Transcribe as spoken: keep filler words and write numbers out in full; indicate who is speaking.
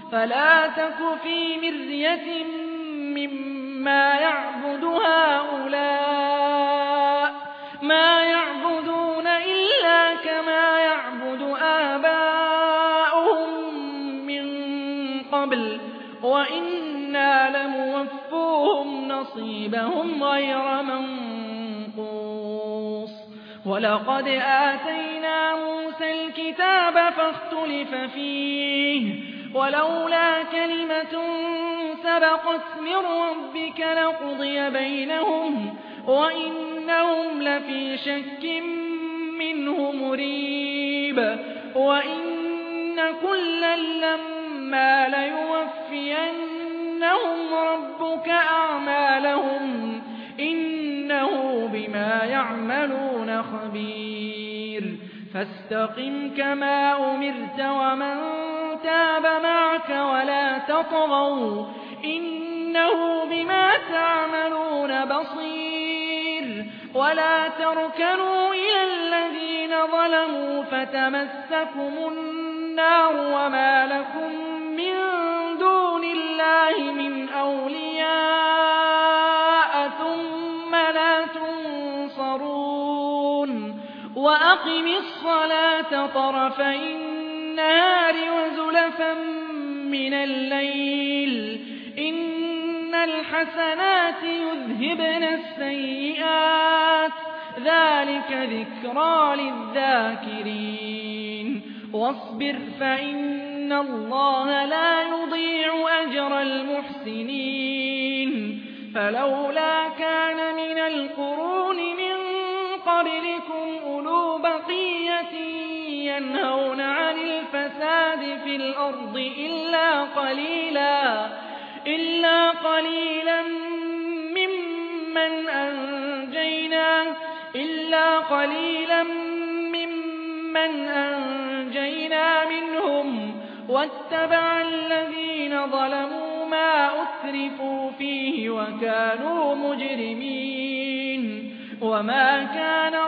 Speaker 1: فلا تك في مرية مما يعبد هؤلاء ما يعبدون إلا كما يعبد آباؤهم من قبل وإنا لموفوهم نصيبهم غير منقوص ولقد آتينا موسى الكتاب فاختلف فيه ولولا كلمة سبقت من ربك لقضي بينهم وإنهم لفي شك منه مريب وإن كلا لما ليوفينهم ربك أعمالهم إنه بما يعملون خبير فاستقم كما أمرت ومن تاب معك ولا تطغوا إنه بما تعملون بصير ولا تركنوا إلى الذين ظلموا فتمسكم النار وما لكم من دون الله من أولياء ثم لا تنصرون وأقم الصلاة طرفي النهار وزلفا من الليل إن الحسنات يذهبن السيئات ذلك ذكرى للذاكرين واصبر فإن الله لا يضيع أجر المحسنين فلولا كان من القرون من قبلكم أولو بقية ينهون عن الفساد في الأرض إلا قليلا إلا قليلا ممن أنجينا إلا قليلا ممن أنجينا منهم واتبع الذين ظلموا ما أترفوا فيه وكانوا مجرمين وما كان